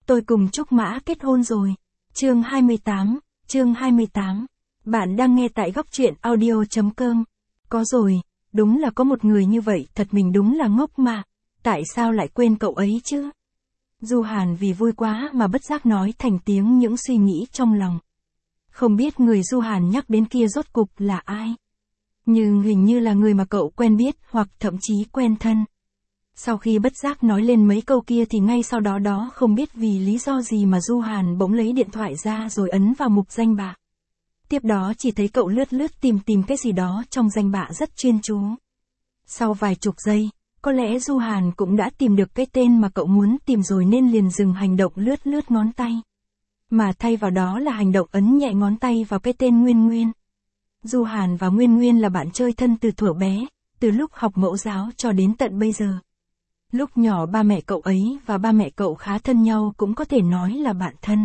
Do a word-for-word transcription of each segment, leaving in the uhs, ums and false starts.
Tôi cùng Trúc Mã kết hôn rồi. Chương hai mươi tám, chương hai mươi tám. Bạn đang nghe tại góc truyện audio chấm com. Có rồi, đúng là có một người như vậy, thật mình đúng là ngốc mà. Tại sao lại quên cậu ấy chứ? Du Hàn vì vui quá mà bất giác nói thành tiếng những suy nghĩ trong lòng. Không biết người Du Hàn nhắc đến kia rốt cục là ai? Nhưng hình như là người mà cậu quen biết hoặc thậm chí quen thân. Sau khi bất giác nói lên mấy câu kia thì ngay sau đó đó không biết vì lý do gì mà Du Hàn bỗng lấy điện thoại ra rồi ấn vào mục danh bạ. Tiếp đó chỉ thấy cậu lướt lướt tìm tìm cái gì đó trong danh bạ rất chuyên chú. Sau vài chục giây, có lẽ Du Hàn cũng đã tìm được cái tên mà cậu muốn tìm rồi nên liền dừng hành động lướt lướt ngón tay. Mà thay vào đó là hành động ấn nhẹ ngón tay vào cái tên Nguyên Nguyên. Du Hàn và Nguyên Nguyên là bạn chơi thân từ thuở bé, từ lúc học mẫu giáo cho đến tận bây giờ. Lúc nhỏ ba mẹ cậu ấy và ba mẹ cậu khá thân nhau, cũng có thể nói là bạn thân.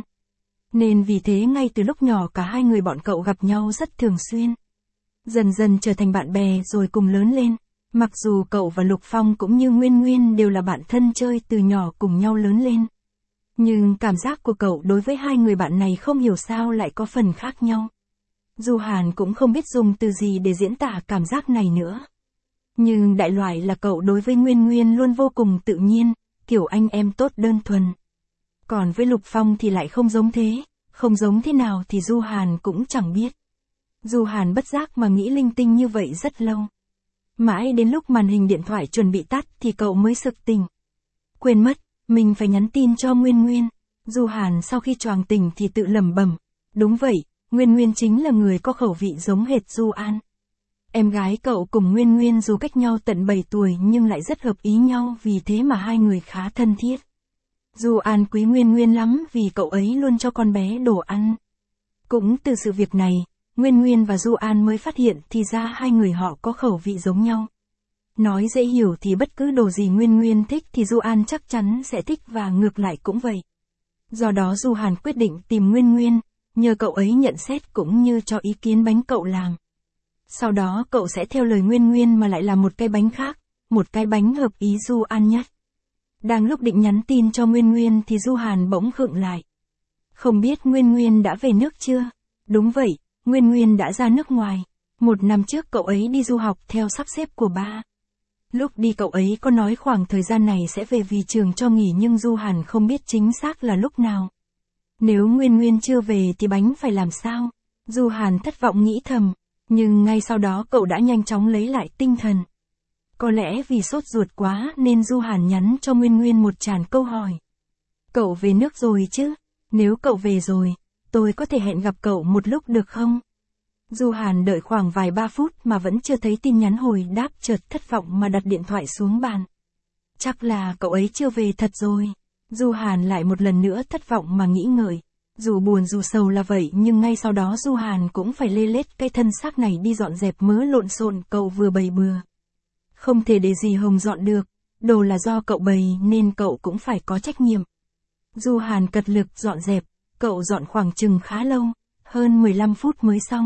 Nên vì thế ngay từ lúc nhỏ cả hai người bọn cậu gặp nhau rất thường xuyên. Dần dần trở thành bạn bè rồi cùng lớn lên. Mặc dù cậu và Lục Phong cũng như Nguyên Nguyên đều là bạn thân chơi từ nhỏ cùng nhau lớn lên. Nhưng cảm giác của cậu đối với hai người bạn này không hiểu sao lại có phần khác nhau. Du Hàn cũng không biết dùng từ gì để diễn tả cảm giác này nữa. Nhưng đại loại là cậu đối với Nguyên Nguyên luôn vô cùng tự nhiên, kiểu anh em tốt đơn thuần. Còn với Lục Phong thì lại không giống thế, không giống thế nào thì Du Hàn cũng chẳng biết. Du Hàn bất giác mà nghĩ linh tinh như vậy rất lâu. Mãi đến lúc màn hình điện thoại chuẩn bị tắt thì cậu mới sực tỉnh. Quên mất, mình phải nhắn tin cho Nguyên Nguyên. Du Hàn sau khi choàng tỉnh thì tự lẩm bẩm, đúng vậy, Nguyên Nguyên chính là người có khẩu vị giống hệt Du An. Em gái cậu cùng Nguyên Nguyên dù cách nhau tận bảy tuổi nhưng lại rất hợp ý nhau, vì thế mà hai người khá thân thiết. Du An quý Nguyên Nguyên lắm vì cậu ấy luôn cho con bé đồ ăn. Cũng từ sự việc này, Nguyên Nguyên và Du An mới phát hiện thì ra hai người họ có khẩu vị giống nhau. Nói dễ hiểu thì bất cứ đồ gì Nguyên Nguyên thích thì Du An chắc chắn sẽ thích và ngược lại cũng vậy. Do đó Du Hàn quyết định tìm Nguyên Nguyên, nhờ cậu ấy nhận xét cũng như cho ý kiến bánh cậu làm. Sau đó cậu sẽ theo lời Nguyên Nguyên mà lại làm một cái bánh khác, một cái bánh hợp ý Du An nhất. Đang lúc định nhắn tin cho Nguyên Nguyên thì Du Hàn bỗng khựng lại. Không biết Nguyên Nguyên đã về nước chưa? Đúng vậy, Nguyên Nguyên đã ra nước ngoài. Một năm trước cậu ấy đi du học theo sắp xếp của ba. Lúc đi cậu ấy có nói khoảng thời gian này sẽ về vì trường cho nghỉ, nhưng Du Hàn không biết chính xác là lúc nào. Nếu Nguyên Nguyên chưa về thì bánh phải làm sao? Du Hàn thất vọng nghĩ thầm, nhưng ngay sau đó cậu đã nhanh chóng lấy lại tinh thần. Có lẽ vì sốt ruột quá nên Du Hàn nhắn cho Nguyên Nguyên một tràn câu hỏi. Cậu về nước rồi chứ? Nếu cậu về rồi, tôi có thể hẹn gặp cậu một lúc được không? Du Hàn đợi khoảng vài ba phút mà vẫn chưa thấy tin nhắn hồi đáp, chợt thất vọng mà đặt điện thoại xuống bàn. Chắc là cậu ấy chưa về thật rồi. Du Hàn lại một lần nữa thất vọng mà nghĩ ngợi. Dù buồn dù sầu là vậy nhưng ngay sau đó Du Hàn cũng phải lê lết cái thân xác này đi dọn dẹp mớ lộn xộn cậu vừa bày bừa. Không thể để dì Hồng dọn được, đồ là do cậu bày nên cậu cũng phải có trách nhiệm. Du Hàn cật lực dọn dẹp, cậu dọn khoảng chừng khá lâu, hơn mười lăm phút mới xong.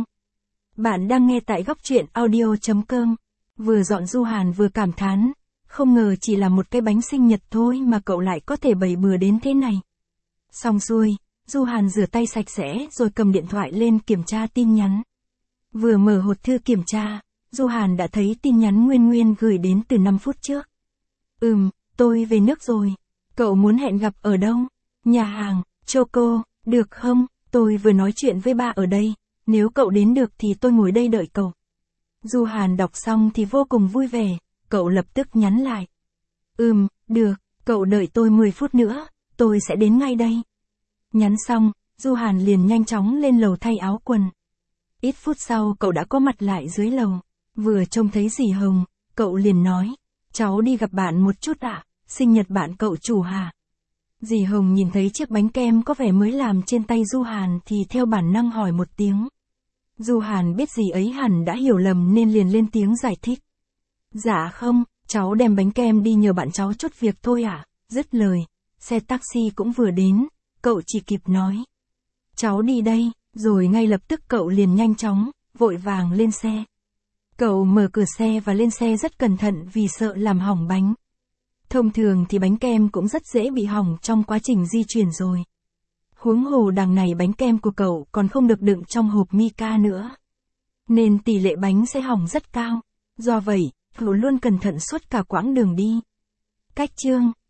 Bạn đang nghe tại góc truyện audio chấm com. Vừa dọn Du Hàn vừa cảm thán, không ngờ chỉ là một cái bánh sinh nhật thôi mà cậu lại có thể bày bừa đến thế này. Xong xuôi, Du Hàn rửa tay sạch sẽ rồi cầm điện thoại lên kiểm tra tin nhắn. Vừa mở hộp thư kiểm tra, Du Hàn đã thấy tin nhắn Nguyên Nguyên gửi đến từ năm phút trước. Ừm, tôi về nước rồi. Cậu muốn hẹn gặp ở đâu? Nhà hàng, Choco, được không? Tôi vừa nói chuyện với ba ở đây. Nếu cậu đến được thì tôi ngồi đây đợi cậu. Du Hàn đọc xong thì vô cùng vui vẻ, cậu lập tức nhắn lại. Ừm, được, cậu đợi tôi mười phút nữa, tôi sẽ đến ngay đây. Nhắn xong, Du Hàn liền nhanh chóng lên lầu thay áo quần. Ít phút sau cậu đã có mặt lại dưới lầu. Vừa trông thấy dì Hồng, cậu liền nói, cháu đi gặp bạn một chút ạ, à? Sinh nhật bạn cậu chủ hả? Dì Hồng nhìn thấy chiếc bánh kem có vẻ mới làm trên tay Du Hàn thì theo bản năng hỏi một tiếng. Du Hàn biết dì ấy hẳn đã hiểu lầm nên liền lên tiếng giải thích. Dạ không, cháu đem bánh kem đi nhờ bạn cháu chút việc thôi ạ. À? Dứt lời, xe taxi cũng vừa đến, cậu chỉ kịp nói. Cháu đi đây, rồi ngay lập tức cậu liền nhanh chóng, vội vàng lên xe. Cậu mở cửa xe và lên xe rất cẩn thận vì sợ làm hỏng bánh. Thông thường thì bánh kem cũng rất dễ bị hỏng trong quá trình di chuyển rồi. Huống hồ đằng này bánh kem của cậu còn không được đựng trong hộp mica nữa. Nên tỷ lệ bánh sẽ hỏng rất cao. Do vậy, cậu luôn cẩn thận suốt cả quãng đường đi. Cách chương